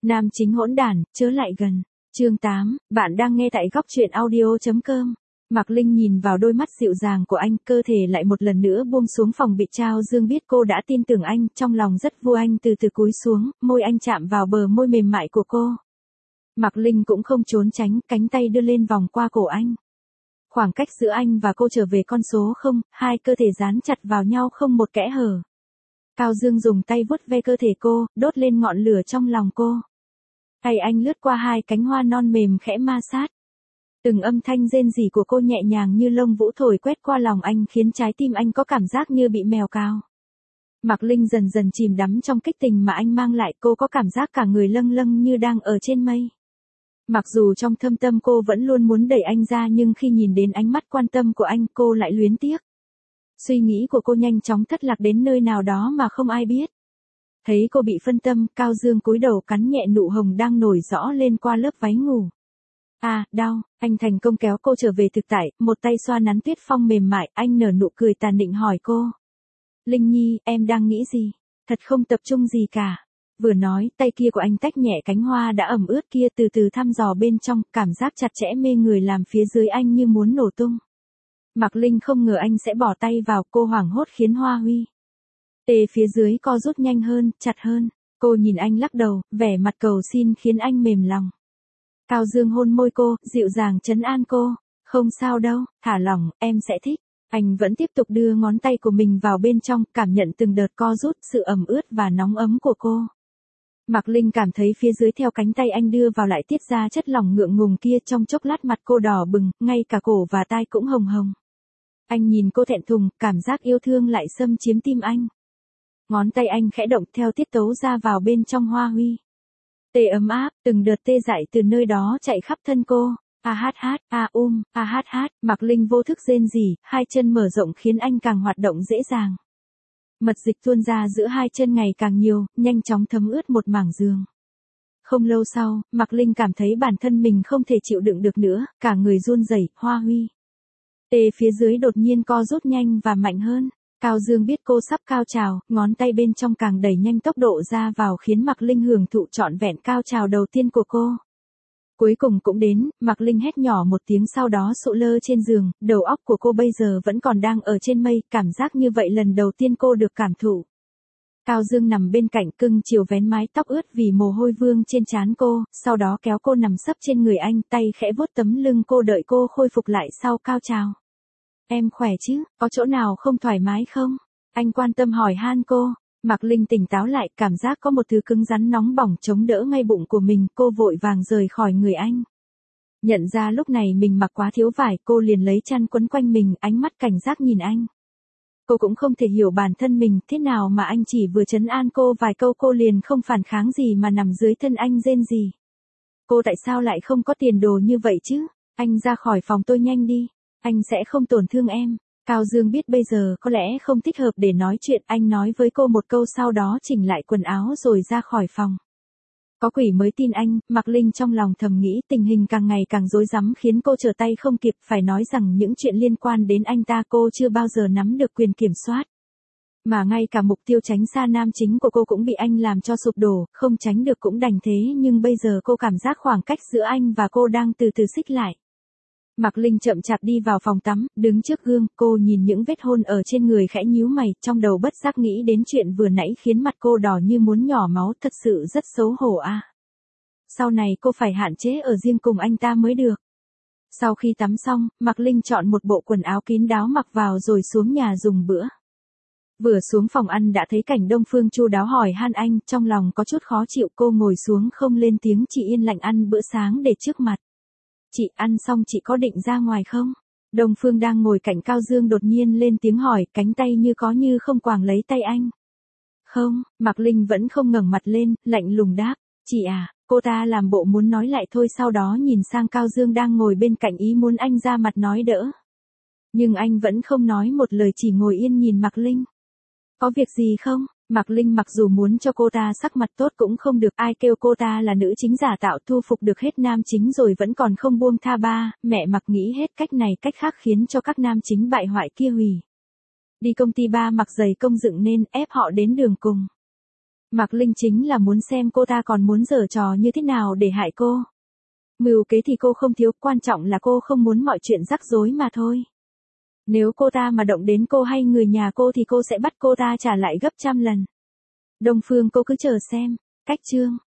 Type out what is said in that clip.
Nam chính hỗn đản, chớ lại gần. Chương 8, bạn đang nghe tại góc truyện audio.com. Mạc Linh nhìn vào đôi mắt dịu dàng của anh, cơ thể lại một lần nữa buông xuống phòng bị trao dương biết cô đã tin tưởng anh, trong lòng rất vui anh từ từ cúi xuống, môi anh chạm vào bờ môi mềm mại của cô. Mạc Linh cũng không trốn tránh, cánh tay đưa lên vòng qua cổ anh. Khoảng cách giữa anh và cô trở về con số 0, hai cơ thể dán chặt vào nhau không một kẽ hở. Cao Dương dùng tay vuốt ve cơ thể cô, đốt lên ngọn lửa trong lòng cô. Tay anh lướt qua hai cánh hoa non mềm khẽ ma sát. Từng âm thanh rên rỉ của cô nhẹ nhàng như lông vũ thổi quét qua lòng anh khiến trái tim anh có cảm giác như bị mèo cào. Mạc Linh dần dần chìm đắm trong kích tình mà anh mang lại, cô có cảm giác cả người lâng lâng như đang ở trên mây. Mặc dù trong thâm tâm cô vẫn luôn muốn đẩy anh ra nhưng khi nhìn đến ánh mắt quan tâm của anh cô lại luyến tiếc. Suy nghĩ của cô nhanh chóng thất lạc đến nơi nào đó mà không ai biết. Thấy cô bị phân tâm, Cao Dương cúi đầu cắn nhẹ nụ hồng đang nổi rõ lên qua lớp váy ngủ. À, đau, anh thành công kéo cô trở về thực tại, một tay xoa nắn tuyết phong mềm mại, anh nở nụ cười tàn định hỏi cô. Linh Nhi, em đang nghĩ gì? Thật không tập trung gì cả. Vừa nói, tay kia của anh tách nhẹ cánh hoa đã ẩm ướt kia từ từ thăm dò bên trong, cảm giác chặt chẽ mê người làm phía dưới anh như muốn nổ tung. Mạc Linh không ngờ anh sẽ bỏ tay vào, cô hoảng hốt khiến hoa huy. Tê phía dưới co rút nhanh hơn, chặt hơn. Cô nhìn anh lắc đầu, vẻ mặt cầu xin khiến anh mềm lòng. Cao Dương hôn môi cô, dịu dàng trấn an cô. Không sao đâu, thả lỏng, em sẽ thích. Anh vẫn tiếp tục đưa ngón tay của mình vào bên trong, cảm nhận từng đợt co rút, sự ẩm ướt và nóng ấm của cô. Mạc Linh cảm thấy phía dưới theo cánh tay anh đưa vào lại tiết ra chất lỏng ngượng ngùng kia, trong chốc lát mặt cô đỏ bừng, ngay cả cổ và tai cũng hồng hồng. Anh nhìn cô thẹn thùng, cảm giác yêu thương lại xâm chiếm tim anh. Ngón tay anh khẽ động theo tiết tấu ra vào bên trong hoa huy. Tê ấm áp, từng đợt tê dại từ nơi đó chạy khắp thân cô. A hát hát, a hát hát, Mạc Linh vô thức rên rỉ, hai chân mở rộng khiến anh càng hoạt động dễ dàng. Mật dịch tuôn ra giữa hai chân ngày càng nhiều, nhanh chóng thấm ướt một mảng giường. Không lâu sau, Mạc Linh cảm thấy bản thân mình không thể chịu đựng được nữa, cả người run rẩy, hoa huy. Tê phía dưới đột nhiên co rút nhanh và mạnh hơn. Cao Dương biết cô sắp cao trào, ngón tay bên trong càng đẩy nhanh tốc độ ra vào khiến Mạc Linh hưởng thụ trọn vẹn cao trào đầu tiên của cô. Cuối cùng cũng đến, Mạc Linh hét nhỏ một tiếng sau đó sụ lơ trên giường, đầu óc của cô bây giờ vẫn còn đang ở trên mây, cảm giác như vậy lần đầu tiên cô được cảm thụ. Cao Dương nằm bên cạnh cưng chiều vén mái tóc ướt vì mồ hôi vương trên trán cô, sau đó kéo cô nằm sấp trên người anh, tay khẽ vuốt tấm lưng cô đợi cô khôi phục lại sau cao trào. Em khỏe chứ, có chỗ nào không thoải mái không? Anh quan tâm hỏi han cô. Mạc Linh tỉnh táo lại, cảm giác có một thứ cứng rắn nóng bỏng chống đỡ ngay bụng của mình, cô vội vàng rời khỏi người anh. Nhận ra lúc này mình mặc quá thiếu vải, cô liền lấy chăn quấn quanh mình, ánh mắt cảnh giác nhìn anh. Cô cũng không thể hiểu bản thân mình, thế nào mà anh chỉ vừa trấn an cô vài câu cô liền không phản kháng gì mà nằm dưới thân anh rên gì. Cô tại sao lại không có tiền đồ như vậy chứ? Anh ra khỏi phòng tôi nhanh đi, anh sẽ không tổn thương em. Cao Dương biết bây giờ có lẽ không thích hợp để nói chuyện, anh nói với cô một câu sau đó chỉnh lại quần áo rồi ra khỏi phòng. Có quỷ mới tin anh, Mạc Linh trong lòng thầm nghĩ tình hình càng ngày càng rối rắm khiến cô trở tay không kịp, phải nói rằng những chuyện liên quan đến anh ta cô chưa bao giờ nắm được quyền kiểm soát. Mà ngay cả mục tiêu tránh xa nam chính của cô cũng bị anh làm cho sụp đổ, không tránh được cũng đành thế nhưng bây giờ cô cảm giác khoảng cách giữa anh và cô đang từ từ xích lại. Mạc Linh chậm chạp đi vào phòng tắm, đứng trước gương, cô nhìn những vết hôn ở trên người khẽ nhíu mày, trong đầu bất giác nghĩ đến chuyện vừa nãy khiến mặt cô đỏ như muốn nhỏ máu, thật sự rất xấu hổ à. Sau này cô phải hạn chế ở riêng cùng anh ta mới được. Sau khi tắm xong, Mạc Linh chọn một bộ quần áo kín đáo mặc vào rồi xuống nhà dùng bữa. Vừa xuống phòng ăn đã thấy cảnh Đông Phương chu đáo hỏi han anh, trong lòng có chút khó chịu, cô ngồi xuống không lên tiếng, chỉ yên lặng ăn bữa sáng để trước mặt. Chị ăn xong chị có định ra ngoài không? Đông Phương đang ngồi cạnh Cao Dương đột nhiên lên tiếng hỏi, cánh tay như có như không quàng lấy tay anh. Không, Mạc Linh vẫn không ngẩng mặt lên, lạnh lùng đáp, chị à, cô ta làm bộ muốn nói lại thôi sau đó nhìn sang Cao Dương đang ngồi bên cạnh ý muốn anh ra mặt nói đỡ. Nhưng anh vẫn không nói một lời chỉ ngồi yên nhìn Mạc Linh. Có việc gì không? Mạc Linh mặc dù muốn cho cô ta sắc mặt tốt cũng không được, ai kêu cô ta là nữ chính giả tạo thu phục được hết nam chính rồi vẫn còn không buông tha ba, mẹ Mạc nghĩ hết cách này cách khác khiến cho các nam chính bại hoại kia hủy. Đi công ty ba mặc giày công dựng nên ép họ đến đường cùng. Mạc Linh chính là muốn xem cô ta còn muốn giở trò như thế nào để hại cô. Mưu kế thì cô không thiếu, quan trọng là cô không muốn mọi chuyện rắc rối mà thôi. Nếu cô ta mà động đến cô hay người nhà cô thì cô sẽ bắt cô ta trả lại gấp trăm lần. Đông Phương cô cứ chờ xem. Cách chương